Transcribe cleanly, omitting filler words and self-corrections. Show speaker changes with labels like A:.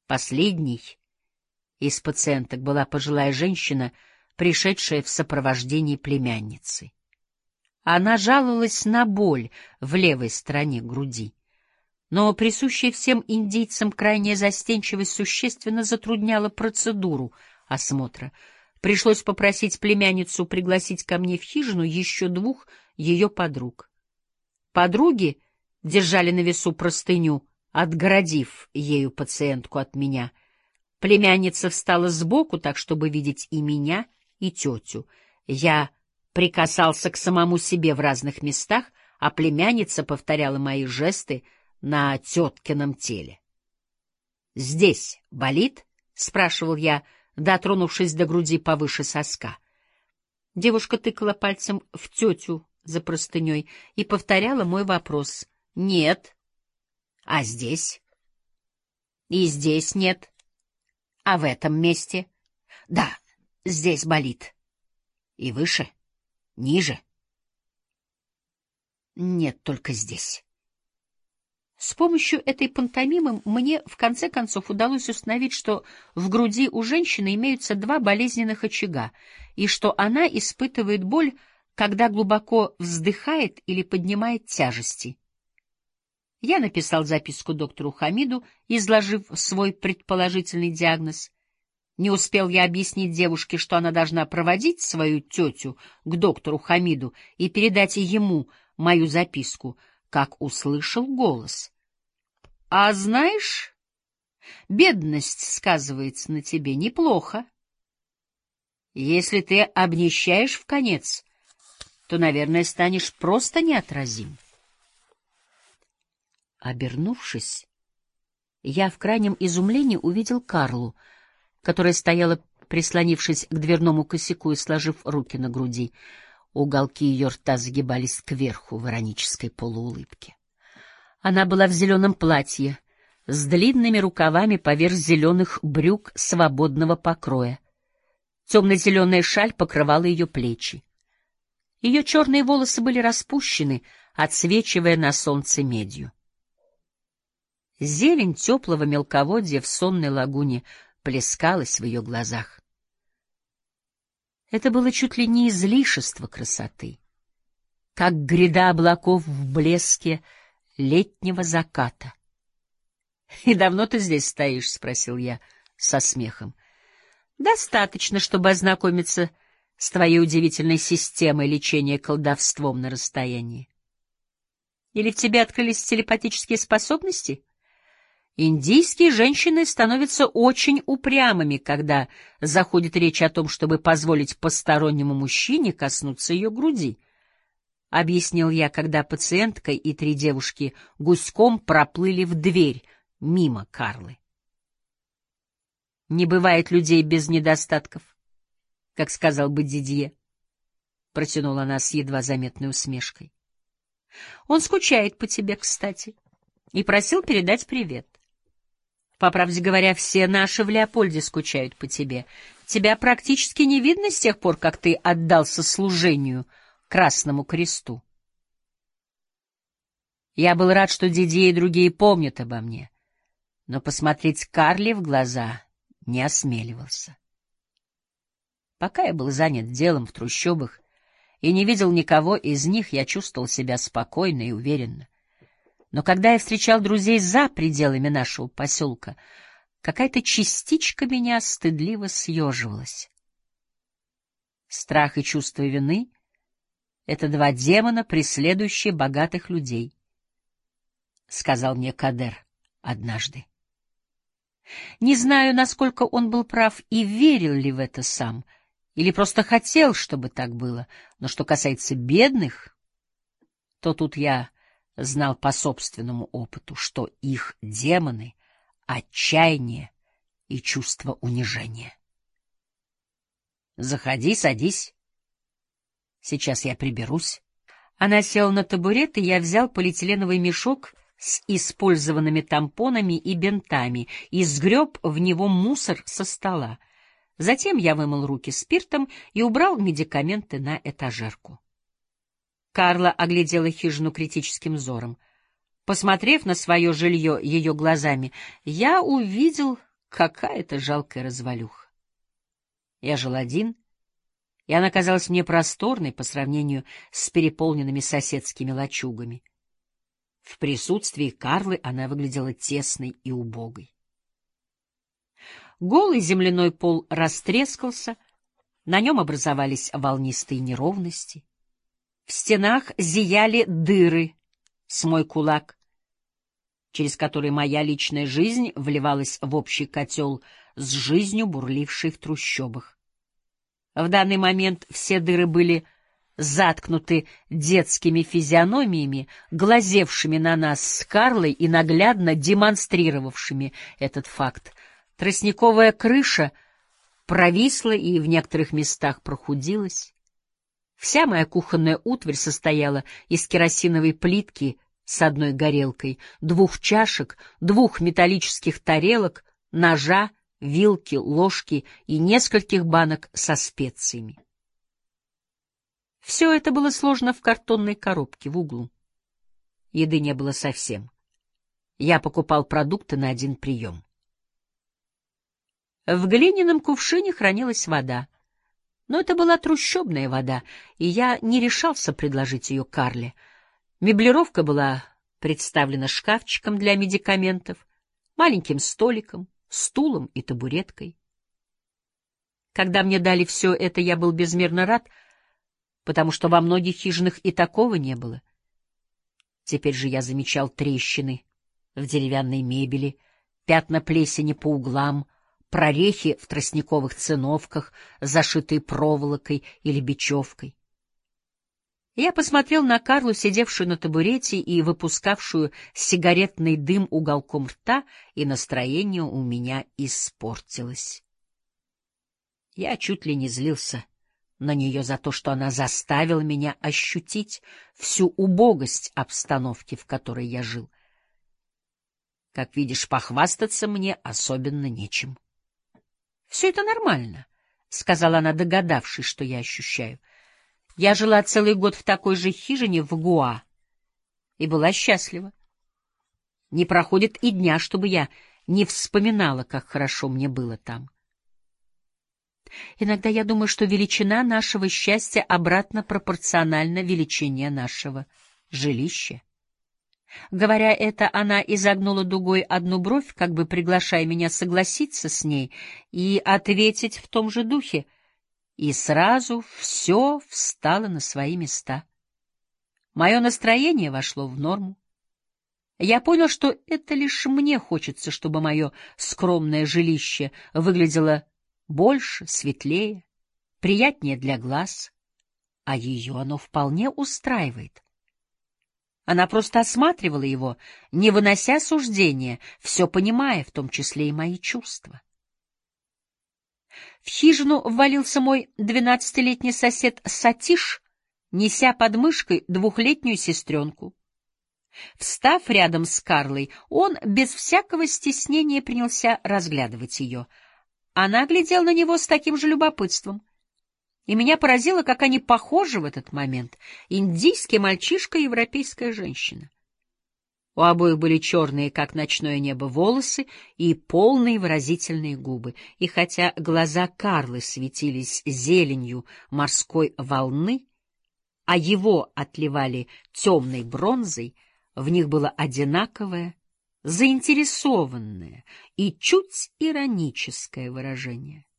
A: Последней из пациенток была пожилая женщина, пришедшая в сопровождении племянницы. Она жаловалась на боль в левой стороне груди, но присущая всем индийцам крайняя застенчивость существенно затрудняла процедуру осмотра. Пришлось попросить племянницу пригласить ко мне в хижину еще двух ее подруг. Подруги держали на весу простыню, отгородив ею пациентку от меня. Племянница встала сбоку, так, чтобы видеть и меня, и тетю. Я прикасался к самому себе в разных местах, а племянница повторяла мои жесты на теткином теле. «Здесь болит?» — спрашивал я, дотронувшись до груди повыше соска. Девушка тыкала пальцем в тетю за простыней и повторяла мой вопрос. «Нет». «А здесь?» «И здесь нет». «А в этом месте?» «Да, здесь болит». «И выше? Ниже?» «Нет, только здесь». С помощью этой пантомимы мне в конце концов удалось установить, что в груди у женщины имеются два болезненных очага, и что она испытывает боль, когда глубоко вздыхает или поднимает тяжести. Я написал записку доктору Хамиду, изложив свой предположительный диагноз. Не успел я объяснить девушке, что она должна проводить свою тетю к доктору Хамиду и передать ему мою записку, как услышал голос. — А знаешь, бедность сказывается на тебе неплохо. Если ты обнищаешь вконец, то, наверное, станешь просто неотразим. Обернувшись, я в крайнем изумлении увидел Карлу, которая стояла, прислонившись к дверному косяку и сложив руки на груди. Уголки ее рта загибались кверху в иронической полуулыбке. Она была в зеленом платье, с длинными рукавами поверх зеленых брюк свободного покроя. Темно-зеленая шаль покрывала ее плечи. Ее черные волосы были распущены, отсвечивая на солнце медью. Зелень теплого мелководья в сонной лагуне плескалась в ее глазах. Это было чуть ли не излишество красоты, как гряда облаков в блеске летнего заката. — И давно ты здесь стоишь? — спросил я со смехом. — Достаточно, чтобы ознакомиться с твоей удивительной системой лечения колдовством на расстоянии. Или в тебе открылись телепатические способности? Индийские женщины становятся очень упрямыми, когда заходит речь о том, чтобы позволить постороннему мужчине коснуться ее груди, — объяснил я, когда пациентка и три девушки гуськом проплыли в дверь мимо Карлы. «Не бывает людей без недостатков, как сказал бы Дидье», — протянула она с едва заметной усмешкой. «Он скучает по тебе, кстати, и просил передать привет. По правде говоря, все наши в Леопольде скучают по тебе. Тебя практически не видно с тех пор, как ты отдался служению Красному Кресту. Я был рад, что Дидье и другие помнят обо мне, но посмотреть Карле в глаза не осмеливался. Пока я был занят делом в трущобах и не видел никого из них, я чувствовал себя спокойно и уверенно. Но когда я встречал друзей за пределами нашего поселка, какая-то частичка меня стыдливо съеживалась. Страх и чувство вины — это два демона, преследующие богатых людей, — сказал мне Кадер однажды. Не знаю, насколько он был прав и верил ли в это сам, или просто хотел, чтобы так было, но что касается бедных, то тут я знал по собственному опыту, что их демоны — отчаяние и чувство унижения. «Заходи, садись. Сейчас я приберусь». Она села на табурет, и я взял полиэтиленовый мешок с использованными тампонами и бинтами и сгреб в него мусор со стола. Затем я вымыл руки спиртом и убрал медикаменты на этажерку. Карла оглядела хижину критическим взором. Посмотрев на свое жилье ее глазами, я увидел, какая-то жалкая развалюха. Я жил один, и она казалась мне просторной по сравнению с переполненными соседскими лачугами. В присутствии Карлы она выглядела тесной и убогой. Голый земляной пол растрескался, на нем образовались волнистые неровности. В стенах зияли дыры с мой кулак, через которые моя личная жизнь вливалась в общий котел с жизнью, бурлившей в трущобах. В данный момент все дыры были заткнуты детскими физиономиями, глазевшими на нас с Карлой и наглядно демонстрировавшими этот факт. Тростниковая крыша провисла и в некоторых местах прохудилась. Вся моя кухонная утварь состояла из керосиновой плитки с одной горелкой, 2 чашек, 2 металлических тарелок, ножа, вилки, ложки и нескольких банок со специями. Все это было сложено в картонной коробке в углу. Еды не было совсем. Я покупал продукты на один прием. В глиняном кувшине хранилась вода, но это была трущобная вода, и я не решался предложить ее Карле. Меблировка была представлена шкафчиком для медикаментов, маленьким столиком, стулом и табуреткой. Когда мне дали все это, я был безмерно рад, потому что во многих хижинах и такого не было. Теперь же я замечал трещины в деревянной мебели, пятна плесени по углам, прорехи в тростниковых циновках, зашитые проволокой или бечевкой. Я посмотрел на Карлу, сидевшую на табурете и выпускавшую сигаретный дым уголком рта, и настроение у меня испортилось. Я чуть ли не злился на нее за то, что она заставила меня ощутить всю убогость обстановки, в которой я жил. Как видишь, похвастаться мне особенно нечем. — Все это нормально, — сказала она, догадавшись, что я ощущаю. Я жила целый год в такой же хижине в Гуа и была счастлива. Не проходит и дня, чтобы я не вспоминала, как хорошо мне было там. Иногда я думаю, что величина нашего счастья обратно пропорциональна величине нашего жилища. Говоря это, она изогнула дугой одну бровь, как бы приглашая меня согласиться с ней и ответить в том же духе, и сразу все встало на свои места. Мое настроение вошло в норму. Я понял, что это лишь мне хочется, чтобы мое скромное жилище выглядело больше, светлее, приятнее для глаз, а ее оно вполне устраивает. Она просто осматривала его, не вынося суждения, все понимая, в том числе и мои чувства. В хижину ввалился мой 12-летний сосед Сатиш, неся под мышкой 2-летнюю сестренку. Встав рядом с Карлой, он без всякого стеснения принялся разглядывать ее. Она глядела на него с таким же любопытством. И меня поразило, как они похожи в этот момент — индийский мальчишка и европейская женщина. У обоих были черные, как ночное небо, волосы и полные выразительные губы, и хотя глаза Карлы светились зеленью морской волны, а его отливали темной бронзой, в них было одинаковое, заинтересованное и чуть ироническое выражение.